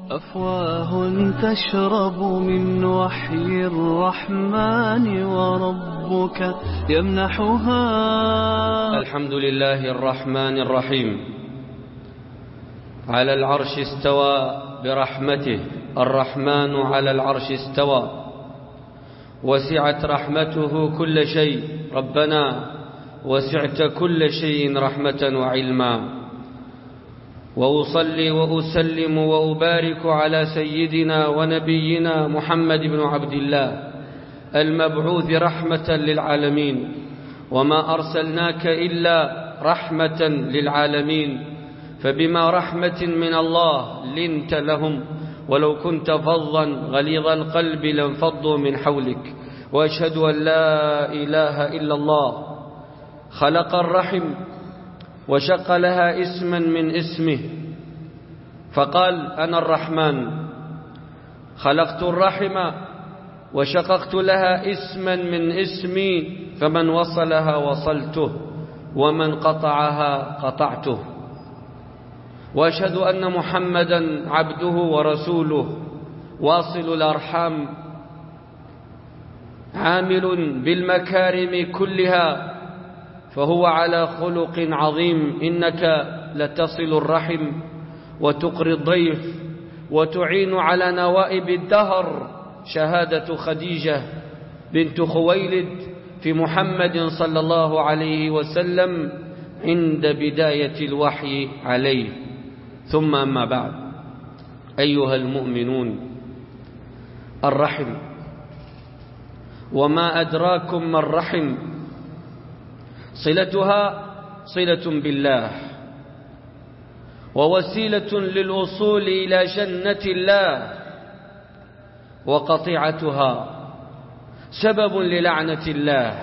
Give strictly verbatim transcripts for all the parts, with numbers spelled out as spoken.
أفواه تشرب من وحي الرحمن وربك يمنحها. الحمد لله الرحمن الرحيم، على العرش استوى برحمته، الرحمن على العرش استوى، وسعت رحمته كل شيء. ربنا وسعت كل شيء رحمة وعلما. وأصلي وأسلم وأبارك على سيدنا ونبينا محمد بن عبد الله المبعوث رحمة للعالمين، وما أرسلناك إلا رحمة للعالمين، فبما رحمة من الله لنت لهم، ولو كنت فظا غليظ القلب لانفضوا من حولك. وأشهد أن لا إله إلا الله خلق الرحم وشق لها اسما من اسمه، فقال أنا الرحمن. خلقت الرحم وشققت لها اسما من اسمي، فمن وصلها وصلته ومن قطعها قطعته. وأشهد أن محمدا عبده ورسوله واصل الأرحام، عامل بالمكارم كلها، فهو على خلق عظيم. إنك لتصل الرحم وتقري الضيف وتعين على نوائب الدهر. شهادة خديجة بنت خويلد في محمد صلى الله عليه وسلم عند بداية الوحي عليه. ثم أما بعد، أيها المؤمنون، الرحم، وما أدراكم ما الرحم؟ صلتها صلة بالله، ووسيلة للوصول إلى جنة الله، وقطيعتها سبب للعنة الله،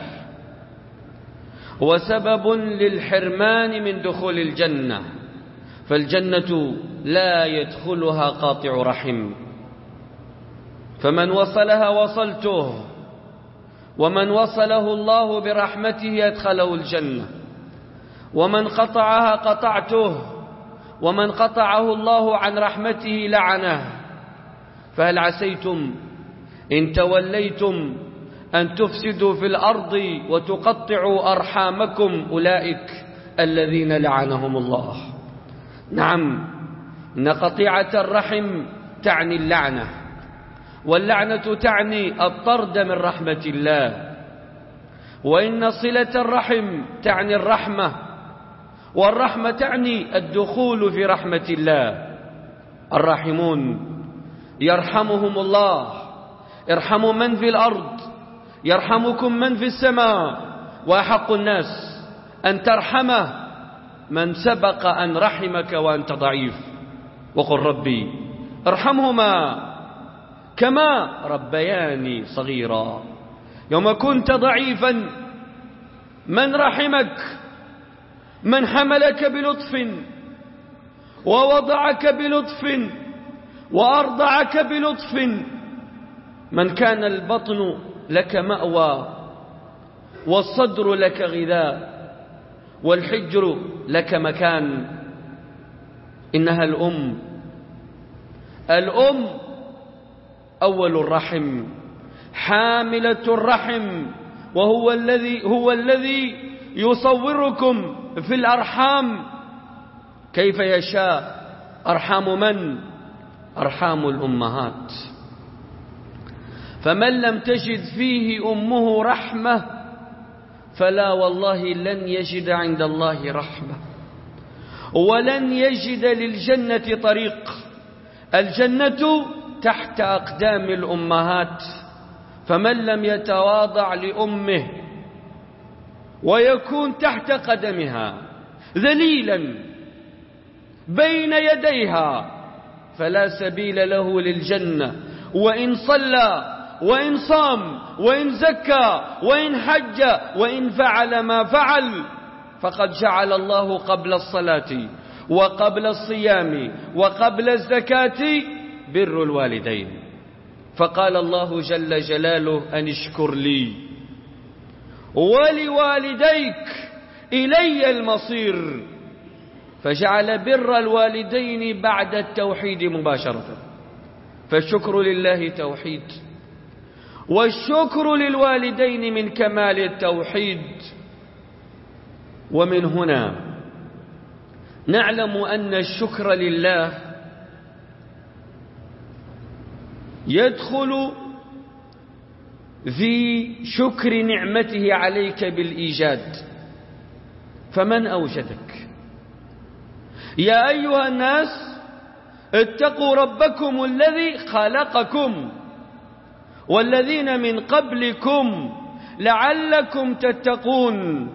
وسبب للحرمان من دخول الجنة. فالجنة لا يدخلها قاطع رحم، فمن وصلها وصلته، ومن وصله الله برحمته أدخله الجنة، ومن قطعها قطعته، ومن قطعه الله عن رحمته لعنه. فهل عسيتم إن توليتم أن تفسدوا في الأرض وتقطعوا أرحامكم أولئك الذين لعنهم الله؟ نعم، إن قطيعة الرحم تعني اللعنة، واللعنة تعني الطرد من رحمة الله، وإن صلة الرحم تعني الرحمة، والرحمة تعني الدخول في رحمة الله. الراحمون يرحمهم الله. ارحموا من في الأرض يرحمكم من في السماء، وأحق الناس أن ترحمه من سبق أن رحمك وأنت ضعيف. وقل ربي ارحمهما كما ربياني صغيرا. يوم كنت ضعيفا من رحمك؟ من حملك بلطف، ووضعك بلطف، وأرضعك بلطف. من كان البطن لك مأوى، والصدر لك غذاء، والحجر لك مكان. إنها الأم. الأم أول الرحم، حاملة الرحم، وهو الذي هو الذي يصوركم في الأرحام كيف يشاء. أرحام من؟ أرحام الأمهات. فمن لم تجد فيه أمه رحمة فلا والله لن يجد عند الله رحمة، ولن يجد للجنة طريق. الجنة تحت أقدام الأمهات، فمن لم يتواضع لأمه ويكون تحت قدمها ذليلا بين يديها فلا سبيل له للجنة. وإن صلى، وإن صام، وإن زكى، وإن حج، وإن فعل ما فعل، فقد جعل الله قبل الصلاة وقبل الصيام وقبل الزكاة بر الوالدين. فقال الله جل جلاله أن اشكر لي ولوالديك إلي المصير، فجعل بر الوالدين بعد التوحيد مباشرة. فالشكر لله توحيد، والشكر للوالدين من كمال التوحيد. ومن هنا نعلم أن الشكر لله يدخل في شكر نعمته عليك بالإيجاد. فمن أوجدك؟ يا أيها الناس اتقوا ربكم الذي خلقكم والذين من قبلكم لعلكم تتقون.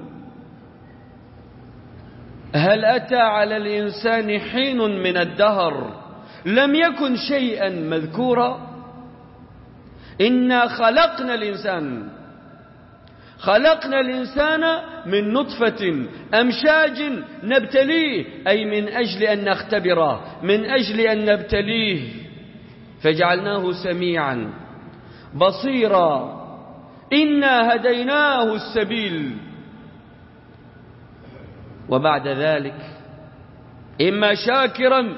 هل أتى على الإنسان حين من الدهر لم يكن شيئا مذكورا؟ إنا خلقنا الإنسان خلقنا الإنسان من نطفة أمشاج نبتليه، أي من أجل أن نختبره، من أجل أن نبتليه، فجعلناه سميعا بصيرا إنا هديناه السبيل. وبعد ذلك إما شاكرا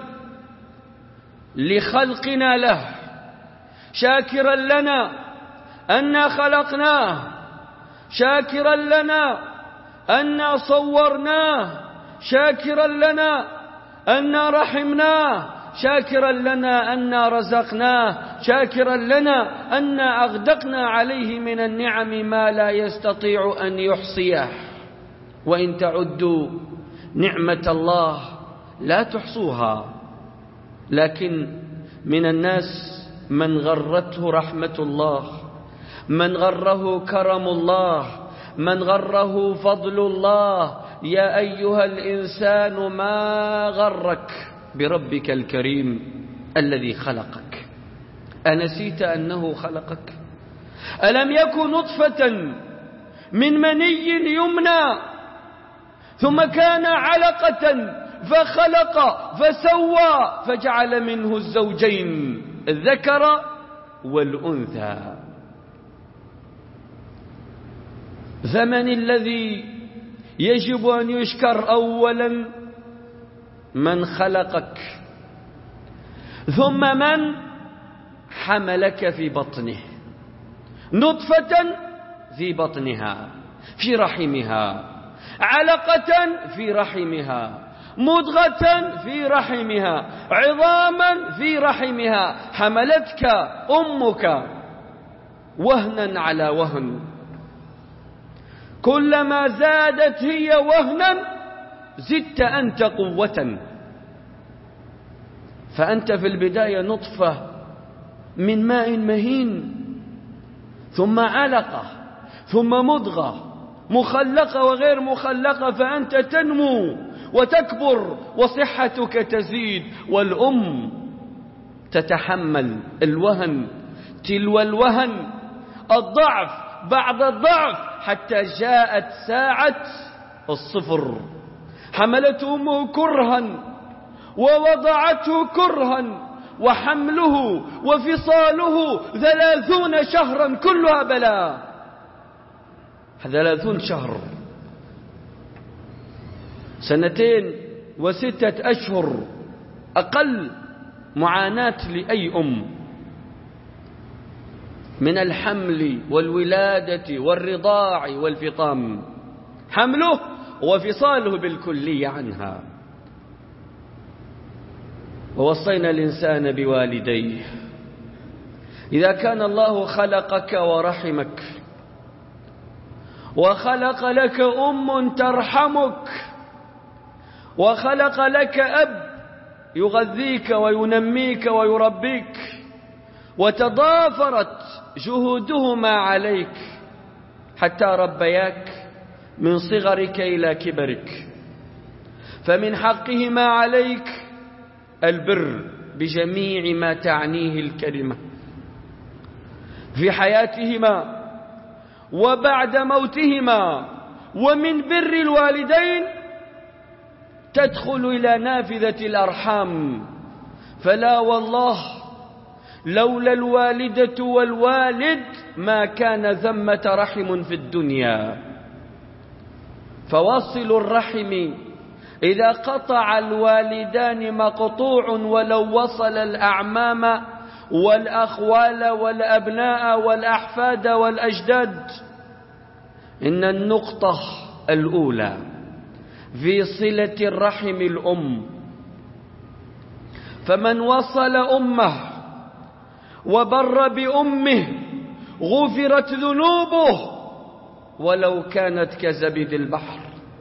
لخلقنا له، شاكرا لنا أنا خلقناه، شاكرا لنا أنا صورناه، شاكرا لنا أنا رحمناه، شاكرا لنا أنا رزقناه، شاكرا لنا أنا أغدقنا عليه من النعم ما لا يستطيع أن يحصيه. وإن تعدوا نعمة الله لا تحصوها. لكن من الناس من غرته رحمة الله، من غره كرم الله، من غره فضل الله. يا أيها الإنسان ما غرك بربك الكريم الذي خلقك؟ أنسيت أنه خلقك؟ ألم يكن نطفة من مني يمنى ثم كان علقة فخلق فسوى فجعل منه الزوجين الذكر والأنثى. فمن الذي يجب أن يشكر؟ أولا من خلقك، ثم من حملك في بطنه، نطفة في بطنها في رحمها، علقة في رحمها، مضغة في رحمها، عظاما في رحمها. حملتك أمك وهنا على وهن، كلما زادت هي وهنا زدت أنت قوة. فأنت في البداية نطفة من ماء مهين، ثم علقة، ثم مضغة مخلقة وغير مخلقة، فأنت تنمو وتكبر وصحتك تزيد، والأم تتحمل الوهن تلو الوهن، الضعف بعد الضعف، حتى جاءت ساعة الصفر. حملت أمه كرها ووضعته كرها، وحمله وفصاله ثلاثون شهرا كلها بلاء. ثلاثون شهر، سنتين وستة أشهر أقل معاناة لأي أم من الحمل والولادة والرضاع والفطام، حمله وفصاله بالكلية عنها. ووصينا الإنسان بوالديه. إذا كان الله خلقك ورحمك، وخلق لك أم ترحمك، وخلق لك أب يغذيك وينميك ويربيك، وتضافرت جهودهما عليك حتى ربياك من صغرك إلى كبرك، فمن حقهما عليك البر بجميع ما تعنيه الكلمة في حياتهما وبعد موتهما. ومن بر الوالدين تدخل إلى نافذة الأرحام. فلا والله لولا الوالدة والوالد ما كان ثمة رحم في الدنيا. فواصل الرحم إذا قطع الوالدان مقطوع ولو وصل الأعمام والأخوال والأبناء والأحفاد والأجداد. إن النقطة الأولى في صلة الرحم الأم، فمن وصل أمه وبر بأمه غفرت ذنوبه ولو كانت كزبد البحر.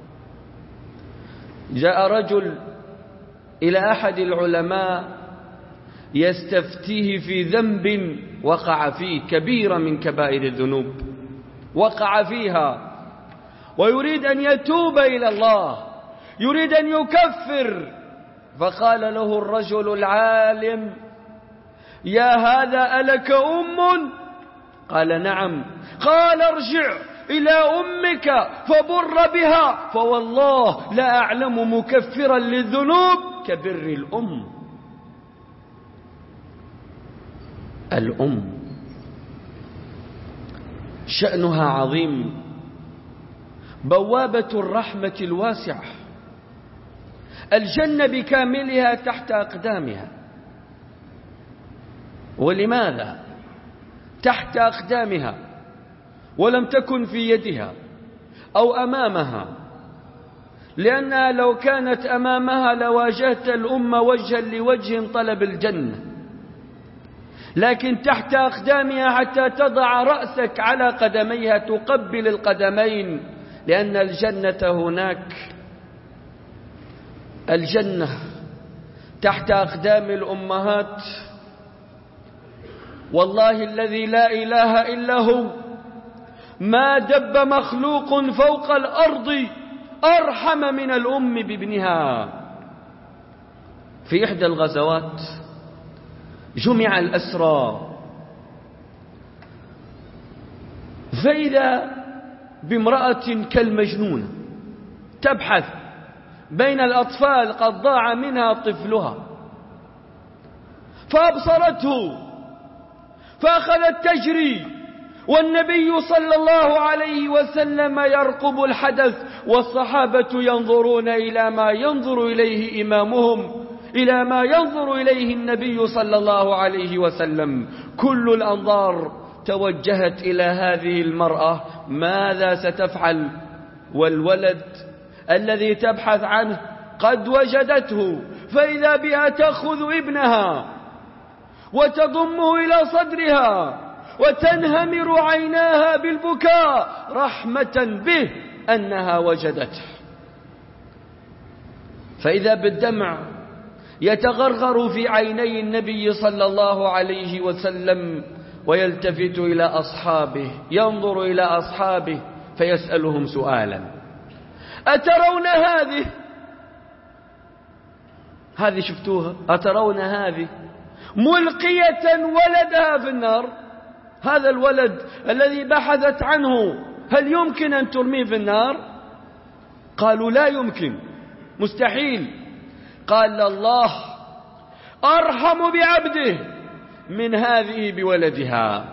جاء رجل إلى أحد العلماء يستفتيه في ذنب وقع فيه، كبيرة من كبائر الذنوب وقع فيها، ويريد أن يتوب إلى الله، يريد أن يكفر. فقال له الرجل العالم: يا هذا ألك أم؟ قال: نعم. قال: ارجع إلى أمك فبر بها، فوالله لا أعلم مكفرا للذنوب كبر الأم. الأم شأنها عظيم، بوابة الرحمة الواسعة، الجنة بكاملها تحت أقدامها. ولماذا تحت أقدامها ولم تكن في يدها أو أمامها؟ لأنها لو كانت أمامها لواجهت الأمة وجها لوجه طلب الجنة، لكن تحت أقدامها حتى تضع رأسك على قدميها تقبل القدمين، لأن الجنة هناك. الجنة تحت أقدام الأمهات. والله الذي لا إله إلا هو ما دب مخلوق فوق الأرض أرحم من الأم بابنها. في إحدى الغزوات جمع الأسرى، فإذا بامرأة كالمجنونة تبحث بين الأطفال، قد ضاع منها طفلها، فأبصرته فأخذت تجري، والنبي صلى الله عليه وسلم يرقب الحدث، والصحابة ينظرون إلى ما ينظر إليه إمامهم، إلى ما ينظر إليه النبي صلى الله عليه وسلم. كل الأنظار توجهت إلى هذه المرأة، ماذا ستفعل؟ والولد الذي تبحث عنه قد وجدته، فإذا بها تأخذ ابنها وتضمه إلى صدرها وتنهمر عيناها بالبكاء رحمة به أنها وجدته، فإذا بالدمع يتغرغر في عيني النبي صلى الله عليه وسلم، ويلتفت إلى أصحابه، ينظر إلى أصحابه فيسألهم سؤالا: أترون هذه؟ هذه شفتوها؟ أترون هذه ملقية ولدها في النار؟ هذا الولد الذي بحثت عنه هل يمكن أن ترميه في النار؟ قالوا: لا يمكن، مستحيل. قال: الله أرحم بعبده من هذه بولدها،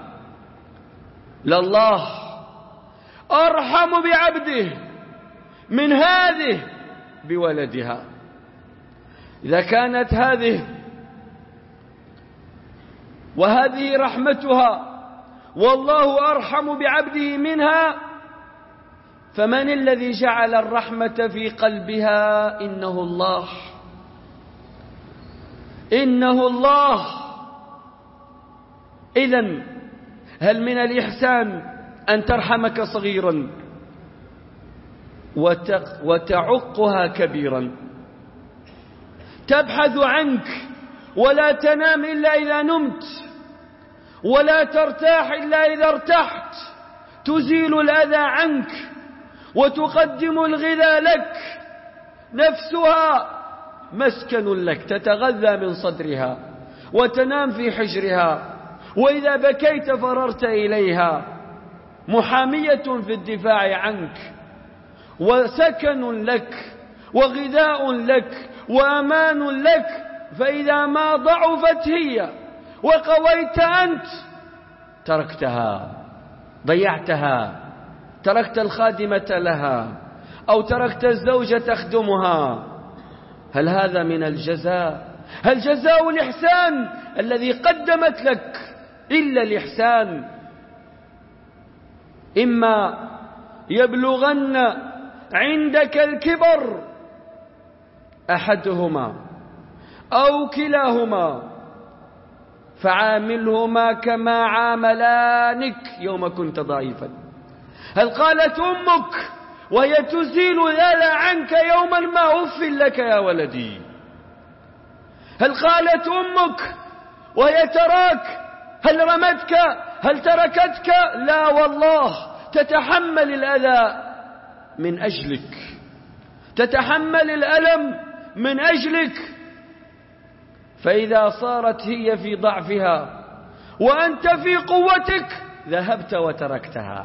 لله أرحم بعبده من هذه بولدها. إذا كانت هذه وهذه رحمتها والله أرحم بعبده منها، فمن الذي جعل الرحمة في قلبها؟ إنه الله، إنه الله. إذن هل من الإحسان أن ترحمك صغيرا وتعقها كبيرا؟ تبحث عنك ولا تنام إلا إذا نمت، ولا ترتاح إلا إذا ارتحت، تزيل الأذى عنك وتقدم الغذاء لك، نفسها مسكن لك، تتغذى من صدرها وتنام في حجرها، وإذا بكيت فررت إليها، محامية في الدفاع عنك، وسكن لك وغذاء لك وأمان لك. فإذا ما ضعفت هي وقويت أنت تركتها، ضيعتها، تركت الخادمة لها أو تركت الزوجة تخدمها. هل هذا من الجزاء؟ هل جزاء الإحسان الذي قدمت لك إلا الإحسان؟ إما يبلغن عندك الكبر أحدهما أو كلاهما فعاملهما كما عاملانك يوم كنت ضعيفا. هل قالت أمك وهي تزيل ذلك عنك يوما ما أف لك يا ولدي؟ هل قالت أمك وهي تراك هل رمتك هل تركتك؟ لا والله، تتحمل الأذى من أجلك، تتحمل الألم من أجلك. فإذا صارت هي في ضعفها وأنت في قوتك ذهبت وتركتها.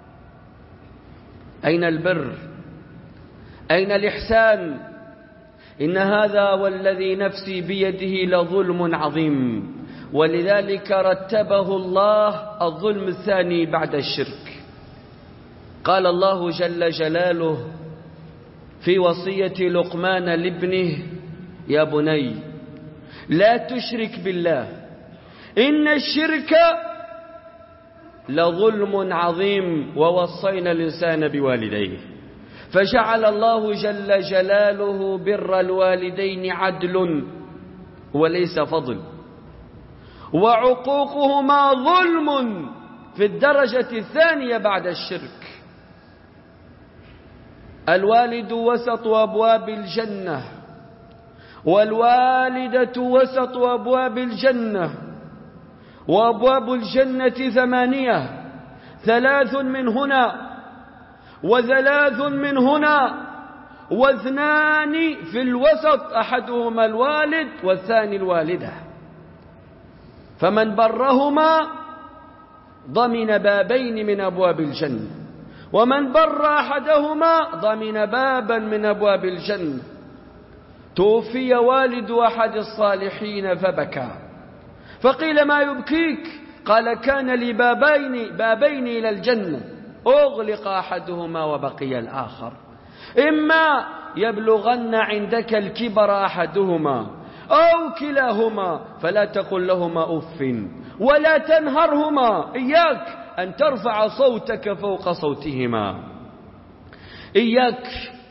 أين البر؟ أين الإحسان؟ إن هذا والذي نفسي بيده لظلم عظيم، ولذلك رتبه الله الظلم الثاني بعد الشرك. قال الله جل جلاله في وصية لقمان لابنه: يا بني لا تشرك بالله إن الشرك لظلم عظيم ووصينا الإنسان بوالديه. فجعل الله جل جلاله بر الوالدين عدل وليس فضل، وعقوقهما ظلم في الدرجة الثانية بعد الشرك. الوالد وسط أبواب الجنة، والوالدة وسط أبواب الجنة، وأبواب الجنة ثمانية، ثلاث من هنا وثلاث من هنا واثنان في الوسط، أحدهما الوالد والثاني الوالدة. فمن برهما ضمن بابين من أبواب الجنة، ومن بر أحدهما ضمن بابا من أبواب الجنة. توفي والد أحد الصالحين فبكى، فقيل: ما يبكيك؟ قال: كان لي بابين, بابين إلى الجنة، أغلق أحدهما وبقي الآخر. إما يبلغن عندك الكبر أحدهما أو كلاهما فلا تقل لهما أف ولا تنهرهما، إياك أن ترفع صوتك فوق صوتهما، إياك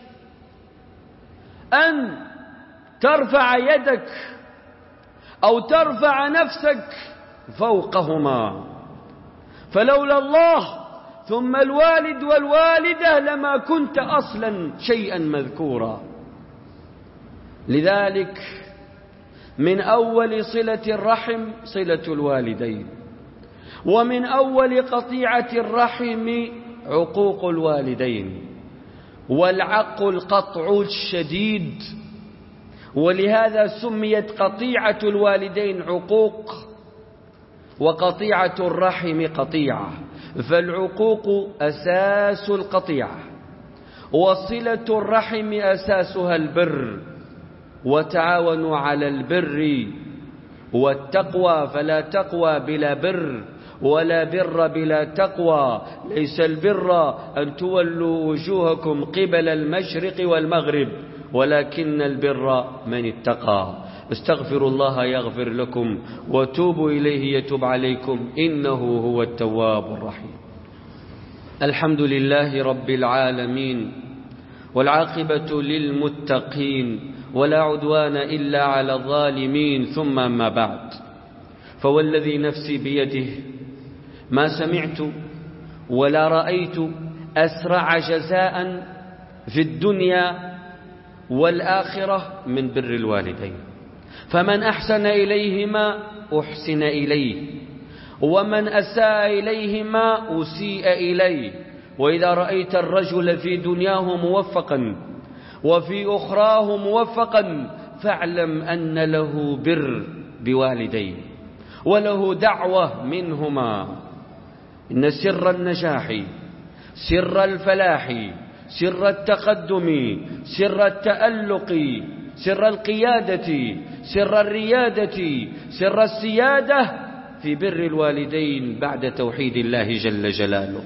أن ترفع يدك أو ترفع نفسك فوقهما. فلولا الله ثم الوالد والوالدة لما كنت أصلا شيئا مذكورا. لذلك من أول صلة الرحم صلة الوالدين، ومن أول قطيعة الرحم عقوق الوالدين، والعق القطع الشديد، ولهذا سميت قطيعة الوالدين عقوق وقطيعة الرحم قطيعة. فالعقوق أساس القطيعة، وصلة الرحم أساسها البر. وتعاونوا على البر والتقوى، فلا تقوى بلا بر ولا بر بلا تقوى. ليس البر أن تولوا وجوهكم قبل المشرق والمغرب، ولكن البر من اتقى. استغفروا الله يغفر لكم، وتوبوا إليه يتوب عليكم، إنه هو التواب الرحيم. الحمد لله رب العالمين، والعاقبة للمتقين، ولا عدوان إلا على الظالمين. ثم ما بعد، فوالذي نفسي بيده ما سمعت ولا رأيت أسرع جزاء في الدنيا والآخرة من بر الوالدين. فمن أحسن إليهما أحسن إليه، ومن أساء إليهما أسيء إليه. وإذا رأيت الرجل في دنياه موفقا وفي أخراه موفقا فاعلم أن له بر بوالديه وله دعوة منهما. إن سر النجاح، سر الفلاح، سر التقدم، سر التألق، سر القيادة، سر الريادة، سر السيادة في بر الوالدين بعد توحيد الله جل جلاله.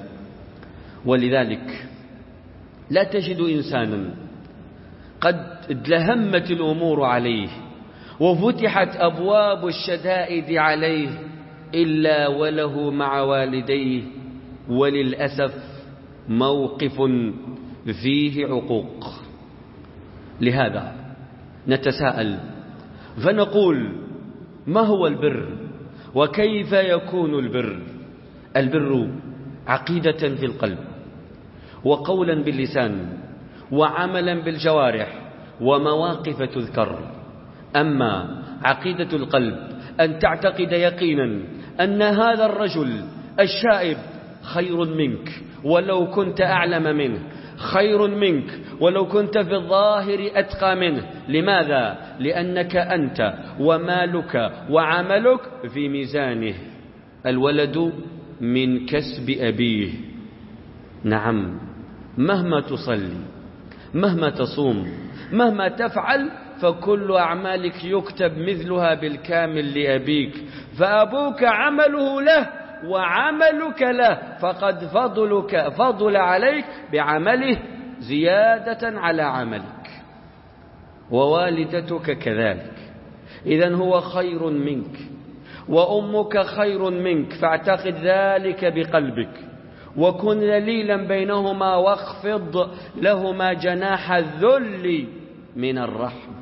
ولذلك لا تجد إنسانا قد ادلهمت الأمور عليه وفتحت أبواب الشدائد عليه إلا وله مع والديه وللأسف موقف فيه عقوق. لهذا نتساءل فنقول: ما هو البر؟ وكيف يكون البر؟ البر عقيدة في القلب، وقولا باللسان، وعملا بالجوارح، ومواقف تذكر. أما عقيدة القلب أن تعتقد يقينا أن هذا الرجل الشائب خير منك ولو كنت أعلم منه، خير منك ولو كنت في الظاهر أتقى منه. لماذا؟ لأنك أنت ومالك وعملك في ميزانه. الولد من كسب أبيه. نعم، مهما تصلي، مهما تصوم، مهما تفعل، فكل أعمالك يكتب مثلها بالكامل لأبيك، فأبوك عمله له وعملك له، فقد فضلك فضل عليك بعمله زيادة على عملك. ووالدتك كذلك. إذن هو خير منك، وأمك خير منك، فاعتقد ذلك بقلبك، وكن ذليلا بينهما، واخفض لهما جناح الذل من الرحمة.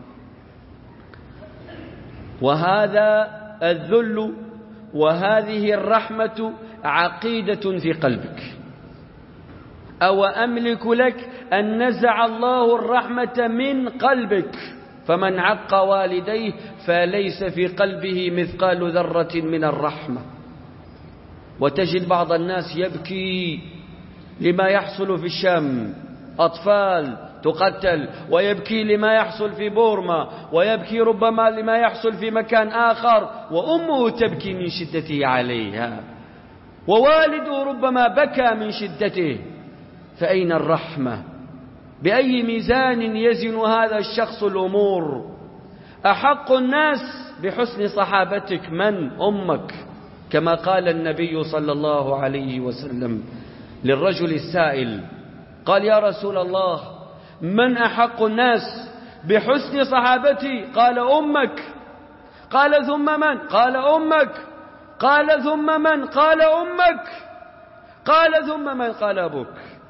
وهذا الذل وهذه الرحمة عقيدة في قلبك. أو أملك لك أن نزع الله الرحمة من قلبك، فمن عق والديه فليس في قلبه مثقال ذرة من الرحمة. وتجد بعض الناس يبكي لما يحصل في الشام، أطفال تقتل، ويبكي لما يحصل في بورما، ويبكي ربما لما يحصل في مكان آخر، وأمه تبكي من شدته عليها، ووالده ربما بكى من شدته. فأين الرحمة؟ بأي ميزان يزن هذا الشخص الأمور؟ أحق الناس بحسن صحابتك من؟ أمك، كما قال النبي صلى الله عليه وسلم للرجل السائل، قال: يا رسول الله، من أحق الناس بحسن صحابتي؟ قال: أمك. قال: ثم من؟ قال: أمك. قال: ثم من؟ قال: أمك. قال: ثم من؟ قال: أبوك.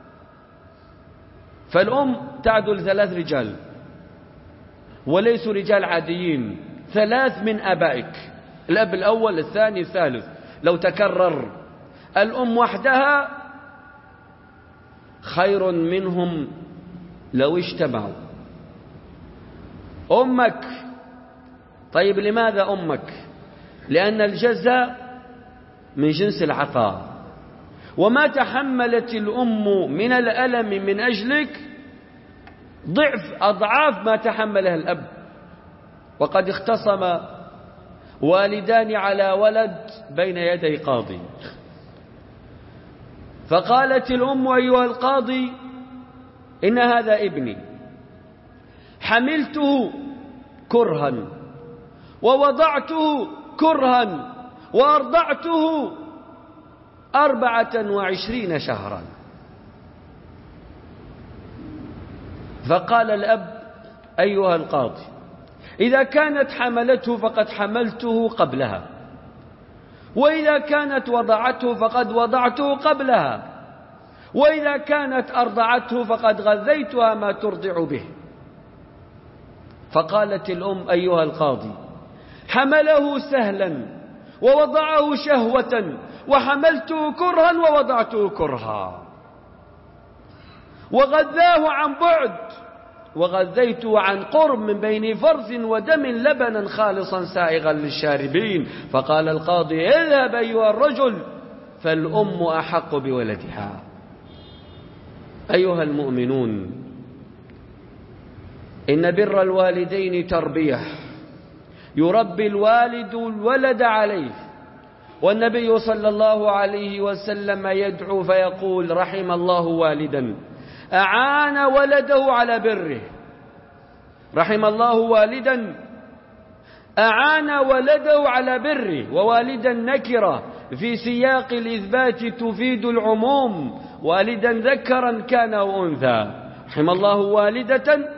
فالأم تعدل ثلاث رجال، وليسوا رجال عاديين، ثلاث من أبائك، الأب الأول، الثاني، الثالث. لو تكرر الأم وحدها خير منهم لو اجتمعوا. أمك. طيب لماذا أمك؟ لأن الجزاء من جنس العطاء، وما تحملت الأم من الألم من أجلك ضعف أضعاف ما تحمله الأب. وقد اختصم والدان على ولد بين يدي قاضي، فقالت الأم: أيها القاضي، إن هذا ابني، حملته كرها، ووضعته كرها، وأرضعته أربعة وعشرين شهرا. فقال الأب: أيها القاضي، إذا كانت حملته فقد حملته قبلها، وإذا كانت وضعته فقد وضعته قبلها، وإذا كانت أرضعته فقد غذيتها ما ترضع به. فقالت الأم: أيها القاضي، حمله سهلا ووضعه شهوة، وحملته كرها ووضعته كرها، وغذاه عن بعد وغذيته عن قرب، من بين فرث ودم لبنا خالصا سائغا للشاربين. فقال القاضي: اذهب أيها الرجل، فالأم أحق بولدها. أيها المؤمنون، إن بر الوالدين تربية يربي الوالد الولد عليه. والنبي صلى الله عليه وسلم يدعو فيقول: رحم الله والدا أعان ولده على بره. رحم الله والدا أعان ولده على بره. ووالدا نكرة في سياق الإثبات تفيد العموم، والدا ذكرا كان أو أنثى. رحم الله والدة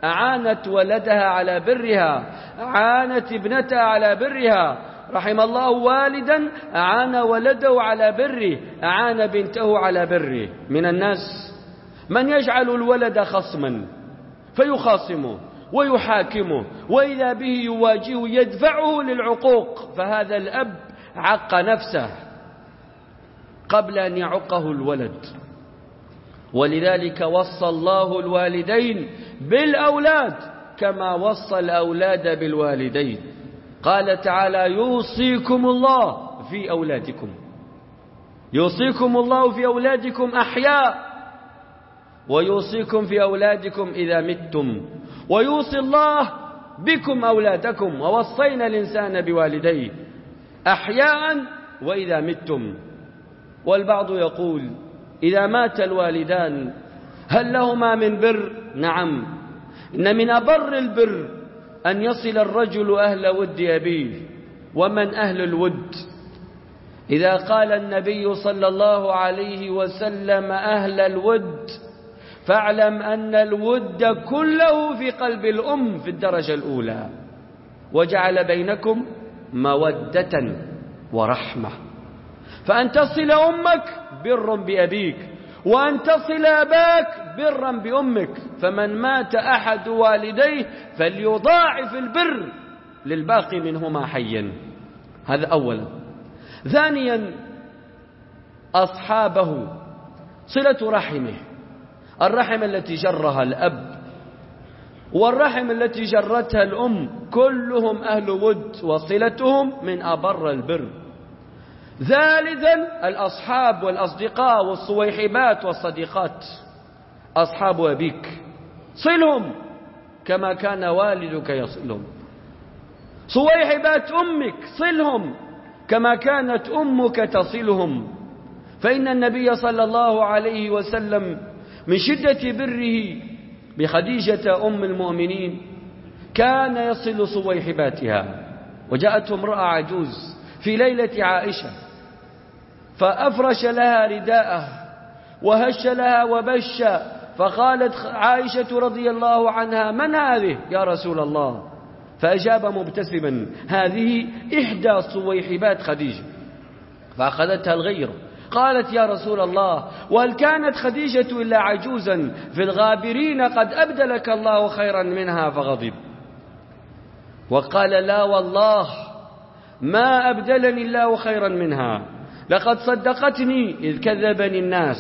أعانت ولدها على برها، أعانت ابنتها على برها. رحم الله والدا أعان ولده على بره، أعان بنته على بره. من الناس من يجعل الولد خصما فيخاصمه ويحاكمه، وإذا به يواجهه يدفعه للعقوق، فهذا الأب عق نفسه قبل أن يعقه الولد. ولذلك وصى الله الوالدين بالأولاد كما وصى الأولاد بالوالدين. قال تعالى: يوصيكم الله في أولادكم، يوصيكم الله في أولادكم أحياء، ويوصيكم في أولادكم إذا متم، ويوصي الله بكم أولادكم، ووصينا الإنسان بوالديه أحياء وإذا متم. والبعض يقول: إذا مات الوالدان هل لهما من بر؟ نعم، إن من أبر البر أن يصل الرجل أهل ود أبيه. ومن أهل الود؟ إذا قال النبي صلى الله عليه وسلم أهل الود، فاعلم أن الود كله في قلب الأم في الدرجة الأولى، وجعل بينكم مودة ورحمة. فأن تصل أمك بر بأبيك، وأن تصل أباك برا بأمك. فمن مات أحد والديه فليضاعف البر للباقي منهما حيا. هذا أولا. ثانيا، أصحابه، صلة رحمه، الرحم التي جرها الأب والرحم التي جرتها الأم كلهم أهل ود، وصلتهم من أبر البر. ثالثا، الأصحاب والأصدقاء والصويحبات والصديقات. أصحاب أبيك صلهم كما كان والدك يصلهم، صويحبات أمك صلهم كما كانت أمك تصلهم. فإن النبي صلى الله عليه وسلم من شدة بره بخديجة أم المؤمنين كان يصل صويحباتها. وجاءته امرأة عجوز في ليلة عائشة فأفرش لها رداءه وهش لها وبش، فقالت عائشة رضي الله عنها: من هذه يا رسول الله؟ فأجاب مبتسما: هذه إحدى صويحبات خديجة. فأخذتها الغيرة، قالت: يا رسول الله، وهل كانت خديجة إلا عجوزا في الغابرين قد أبدلك الله خيرا منها؟ فغضب وقال: لا والله ما أبدلني الله خيرا منها، لقد صدقتني إذ كذبني الناس،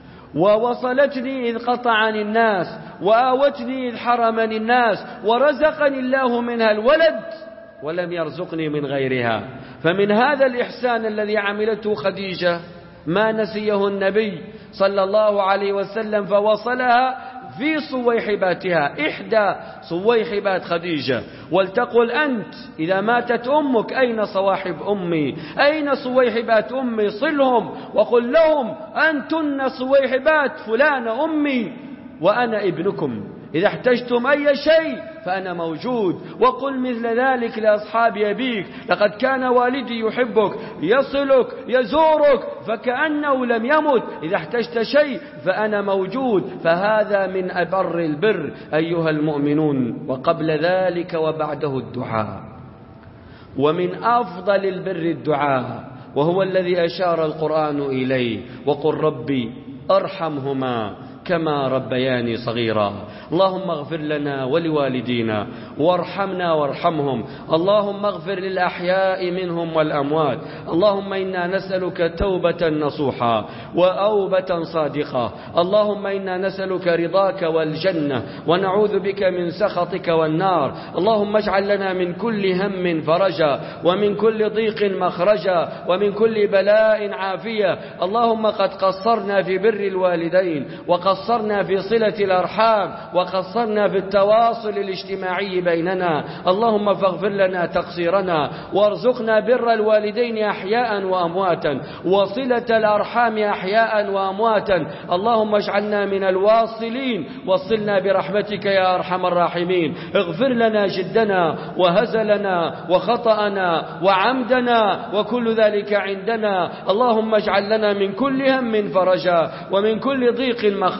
ووصلتني إذ قطعني الناس، وآوتني إذ حرمني الناس، ورزقني الله منها الولد ولم يرزقني من غيرها. فمن هذا الإحسان الذي عملته خديجة ما نسيه النبي صلى الله عليه وسلم، فوصلها في صويحباتها، إحدى صويحبات خديجة. ولتقل أنت إذا ماتت أمك: أين صواحب أمي؟ أين صويحبات أمي؟ صلهم وقل لهم: أنتن صويحبات فلان أمي وأنا ابنكم، إذا احتجتم أي شيء فأنا موجود. وقل مثل ذلك لأصحاب أبيك: لقد كان والدي يحبك، يصلك، يزورك فكأنه لم يمت، إذا احتجت شيء فأنا موجود. فهذا من أبر البر أيها المؤمنون. وقبل ذلك وبعده الدعاء، ومن أفضل البر الدعاء، وهو الذي أشار القرآن إليه: وقل ربي أرحمهما كما ربياني صغيرا. اللهم اغفر لنا ولوالدينا وارحمنا وارحمهم. اللهم اغفر للأحياء منهم والأموات. اللهم إنا نسألك توبة نصوحا وأوبة صادقة. اللهم إنا نسألك رضاك والجنة ونعوذ بك من سخطك والنار. اللهم اجعل لنا من كل هم فرجا، ومن كل ضيق مخرجا، ومن كل بلاء عافية. اللهم قد قصرنا في بر الوالدين، وقصرنا في صلة الأرحام، وقصرنا في التواصل الاجتماعي بيننا. اللهم فاغفر لنا تقصيرنا، وارزقنا بر الوالدين أحياء وأمواتا، وصلة الأرحام أحياء وأمواتا. اللهم اجعلنا من الواصلين، وصلنا برحمتك يا أرحم الراحمين. اغفر لنا جدنا وهزلنا وخطأنا وعمدنا وكل ذلك عندنا. اللهم اجعل لنا من كل هم فرجا، ومن كل ضيق مخرجا،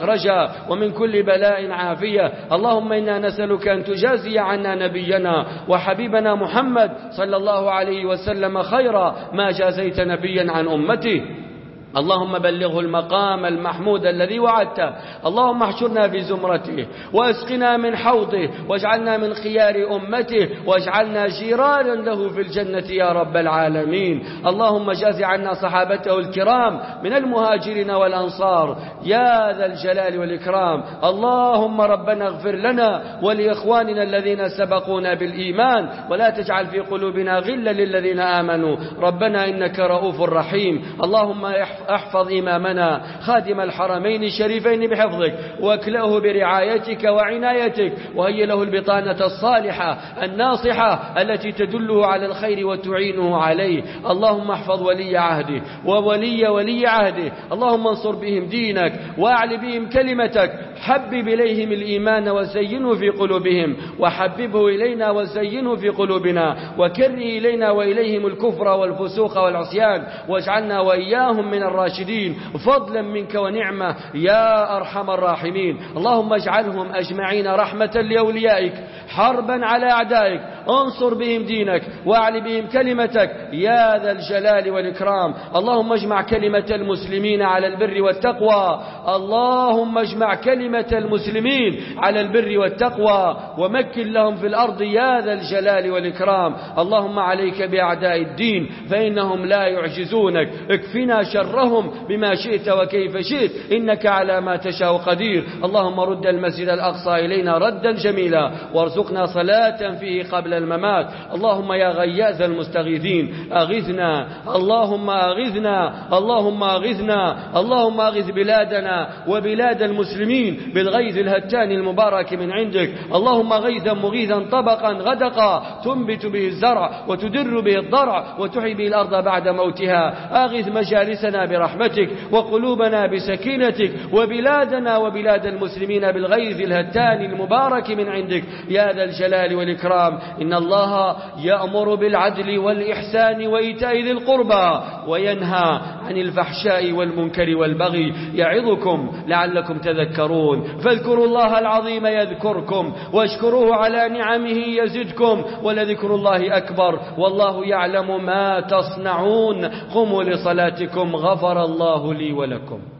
مخرجا ومن كل بلاء عافية. اللهم إنا نسألك أن تجازي عنا نبينا وحبيبنا محمد صلى الله عليه وسلم خيرا ما جازيت نبيا عن أمته. اللهم بلغه المقام المحمود الذي وعدته. اللهم احشرنا في زمرته واسقنا من حوضه واجعلنا من خيار أمته واجعلنا جيرانا له في الجنة يا رب العالمين. اللهم جاز عنا صحابته الكرام من المهاجرين والأنصار يا ذا الجلال والإكرام. اللهم ربنا اغفر لنا ولإخواننا الذين سبقونا بالإيمان ولا تجعل في قلوبنا غلا للذين آمنوا ربنا إنك رؤوف رحيم. اللهم احفظ إمامنا خادم الحرمين الشريفين بحفظك واكلأه برعايتك وعنايتك وهي له البطانة الصالحة الناصحة التي تدله على الخير وتعينه عليه. اللهم احفظ ولي عهده وولي ولي عهده. اللهم انصر بهم دينك واعل بهم كلمتك. حبب إليهم الإيمان وزينه في قلوبهم وحببه إلينا وزينه في قلوبنا وكره إلينا وإليهم الكفر والفسوق والعصيان واجعلنا وإياهم من الراشدين فضلا منك ونعمة يا أرحم الراحمين. اللهم اجعلهم أجمعين رحمة لأوليائك حربا على أعدائك. انصر بهم دينك واعل بهم كلمتك يا ذا الجلال والإكرام. اللهم اجمع كلمة المسلمين على البر والتقوى. اللهم اجمع كلمة المسلمين على البر والتقوى ومكن لهم في الأرض يا ذا الجلال والإكرام. اللهم عليك بأعداء الدين فإنهم لا يعجزونك. اكفنا شرهم بما شئت وكيف شئت إنك على ما تشاء قدير. اللهم رد المسجد الأقصى إلينا ردا جميلا وارزقنا صلاة فيه قبل الممات. اللهم يا غياث المستغيثين أغثنا. اللهم أغثنا. اللهم أغثنا. اللهم أغث بلادنا وبلاد المسلمين بالغيث الهتان المبارك من عندك. اللهم غيثا مغيثا طبقا غدقا تنبت به الزرع وتدر به الضرع وتحيي به الأرض بعد موتها. أغث مجالسنا برحمتك وقلوبنا بسكينتك وبلادنا وبلاد المسلمين بالغيث الهتان المبارك من عندك يا ذا الجلال والإكرام. إن الله يأمر بالعدل والإحسان وإيتاء ذي القربى وينهى عن الفحشاء والمنكر والبغي يعظكم لعلكم تذكرون. فاذكروا الله العظيم يذكركم واشكروه على نعمه يزدكم ولذكر الله أكبر والله يعلم ما تصنعون. قوموا لصلاتكم غفر الله لي ولكم.